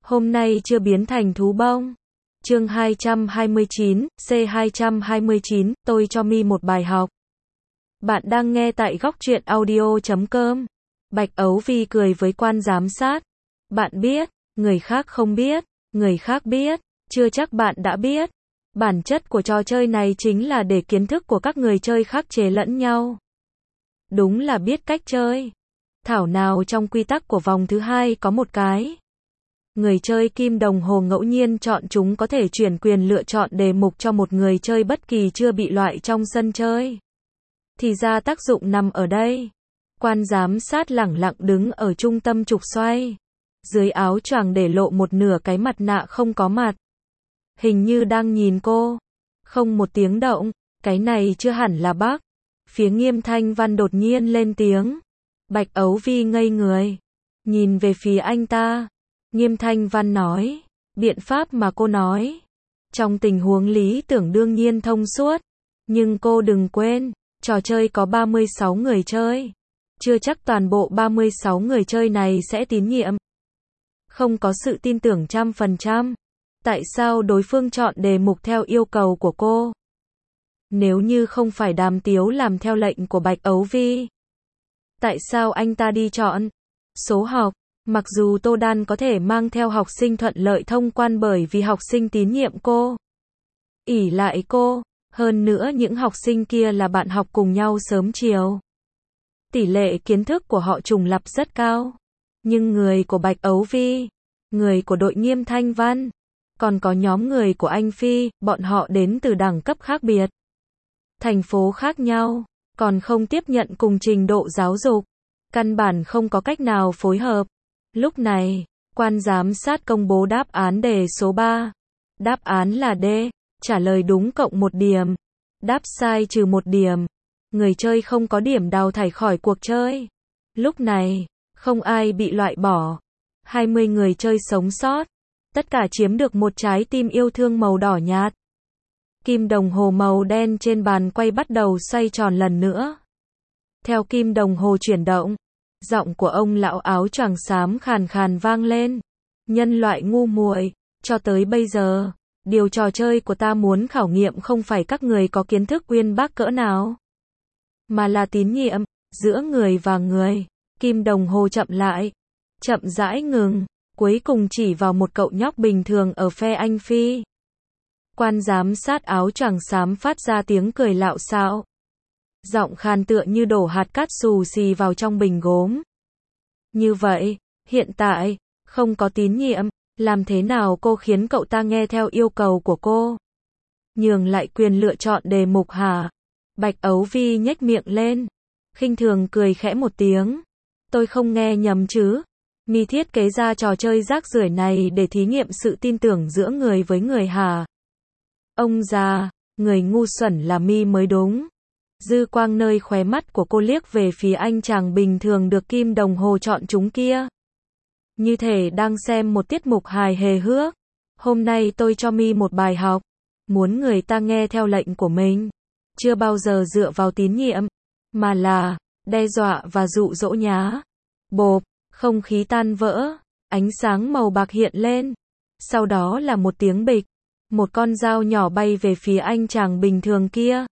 Hôm nay chưa biến thành thú bông. Chương 229, C229, tôi cho mi một bài học. Bạn đang nghe tại góc truyện audio.com. Bạch Ấu Vi cười với quan giám sát. Bạn biết, người khác không biết, người khác biết, chưa chắc bạn đã biết. Bản chất của trò chơi này chính là để kiến thức của các người chơi khắc chế lẫn nhau. Đúng là biết cách chơi. Thảo nào trong quy tắc của vòng thứ hai có một cái. Người chơi kim đồng hồ ngẫu nhiên chọn chúng có thể chuyển quyền lựa chọn đề mục cho một người chơi bất kỳ chưa bị loại trong sân chơi. Thì ra tác dụng nằm ở đây. Quan giám sát lẳng lặng đứng ở trung tâm trục xoay. Dưới áo choàng để lộ một nửa cái mặt nạ không có mặt. Hình như đang nhìn cô. Không một tiếng động, cái này chưa hẳn là bác. Phía Nghiêm Thanh Văn đột nhiên lên tiếng. Bạch Ấu Vi ngây người. Nhìn về phía anh ta. Nghiêm Thanh Văn nói. Biện pháp mà cô nói. Trong tình huống lý tưởng đương nhiên thông suốt. Nhưng cô đừng quên, trò chơi có 36 người chơi. Chưa chắc toàn bộ 36 người chơi này sẽ tín nhiệm. Không có sự tin tưởng 100%. Tại sao đối phương chọn đề mục theo yêu cầu của cô? Nếu như không phải Đàm Tiếu làm theo lệnh của Bạch Ấu Vi, tại sao anh ta đi chọn số học? Mặc dù Tô Đan có thể mang theo học sinh thuận lợi thông quan bởi vì học sinh tín nhiệm cô, ỷ lại cô, hơn nữa những học sinh kia là bạn học cùng nhau sớm chiều. Tỷ lệ kiến thức của họ trùng lặp rất cao. Nhưng người của Bạch Ấu Vi, người của đội Nghiêm Thanh Văn, còn có nhóm người của anh Phi, bọn họ đến từ đẳng cấp khác biệt, thành phố khác nhau, còn không tiếp nhận cùng trình độ giáo dục, căn bản không có cách nào phối hợp. Lúc này, quan giám sát công bố đáp án đề số 3. Đáp án là D, trả lời đúng cộng 1 điểm, đáp sai trừ 1 điểm. Người chơi không có điểm đào thải khỏi cuộc chơi. Lúc này, không ai bị loại bỏ. 20 người chơi sống sót, tất cả chiếm được một trái tim yêu thương màu đỏ nhạt. Kim đồng hồ màu đen trên bàn quay bắt đầu xoay tròn lần nữa. Theo kim đồng hồ chuyển động, giọng của ông lão áo choàng xám khàn khàn vang lên. Nhân loại ngu muội, cho tới bây giờ, điều trò chơi của ta muốn khảo nghiệm không phải các người có kiến thức uyên bác cỡ nào, mà là tín nhiệm giữa người và người. Kim đồng hồ chậm lại, chậm rãi ngừng, cuối cùng chỉ vào một cậu nhóc bình thường ở phe anh Phi. Quan giám sát áo choàng xám phát ra tiếng cười lạo xạo. Giọng khàn tựa như đổ hạt cát xù xì vào trong bình gốm. Như vậy, hiện tại, không có tín nhiệm, làm thế nào cô khiến cậu ta nghe theo yêu cầu của cô? Nhường lại quyền lựa chọn đề mục hả? Bạch Ấu Vi nhếch miệng lên, khinh thường cười khẽ một tiếng. Tôi không nghe nhầm chứ? Mi thiết kế ra trò chơi rác rưởi này để thí nghiệm sự tin tưởng giữa người với người hả? Ông già, người ngu xuẩn là Mi mới đúng. Dư quang nơi khóe mắt của cô liếc về phía anh chàng bình thường được kim đồng hồ chọn chúng kia. Như thể đang xem một tiết mục hài hề hước. Hôm nay tôi cho Mi một bài học. Muốn người ta nghe theo lệnh của mình. Chưa bao giờ dựa vào tín nhiệm, mà là đe dọa và dụ dỗ nhá. Bộp, không khí tan vỡ, ánh sáng màu bạc hiện lên. Sau đó là một tiếng bịch. Một con dao nhỏ bay về phía anh chàng bình thường kia.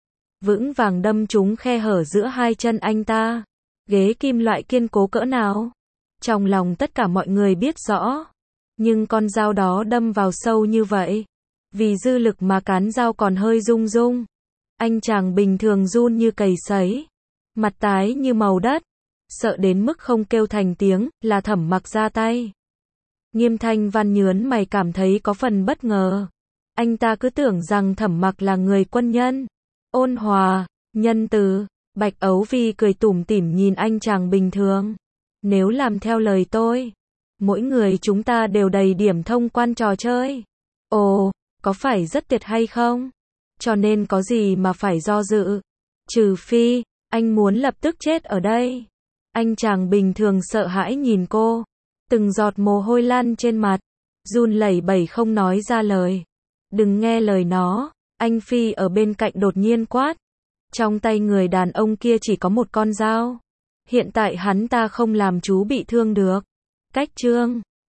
Vững vàng đâm trúng khe hở giữa hai chân anh ta. Ghế kim loại kiên cố cỡ nào? Trong lòng tất cả mọi người biết rõ. Nhưng con dao đó đâm vào sâu như vậy. Vì dư lực mà cán dao còn hơi rung rung. Anh chàng bình thường run như cầy sấy. Mặt tái như màu đất. Sợ đến mức không kêu thành tiếng, là Thẩm Mặc ra tay. Nghiêm Thanh Văn nhớn mày cảm thấy có phần bất ngờ. Anh ta cứ tưởng rằng Thẩm Mặc là người quân nhân, ôn hòa, nhân từ. Bạch Ấu Vi cười tủm tỉm nhìn anh chàng bình thường. Nếu làm theo lời tôi, mỗi người chúng ta đều đầy điểm thông quan trò chơi. Ồ, có phải rất tuyệt hay không? Cho nên có gì mà phải do dự? Trừ phi, anh muốn lập tức chết ở đây. Anh chàng bình thường sợ hãi nhìn cô. Từng giọt mồ hôi lăn trên mặt. Run lẩy bẩy không nói ra lời. Đừng nghe lời nó. Anh Phi ở bên cạnh đột nhiên quát. Trong tay người đàn ông kia chỉ có một con dao. Hiện tại hắn ta không làm chú bị thương được. Cách chương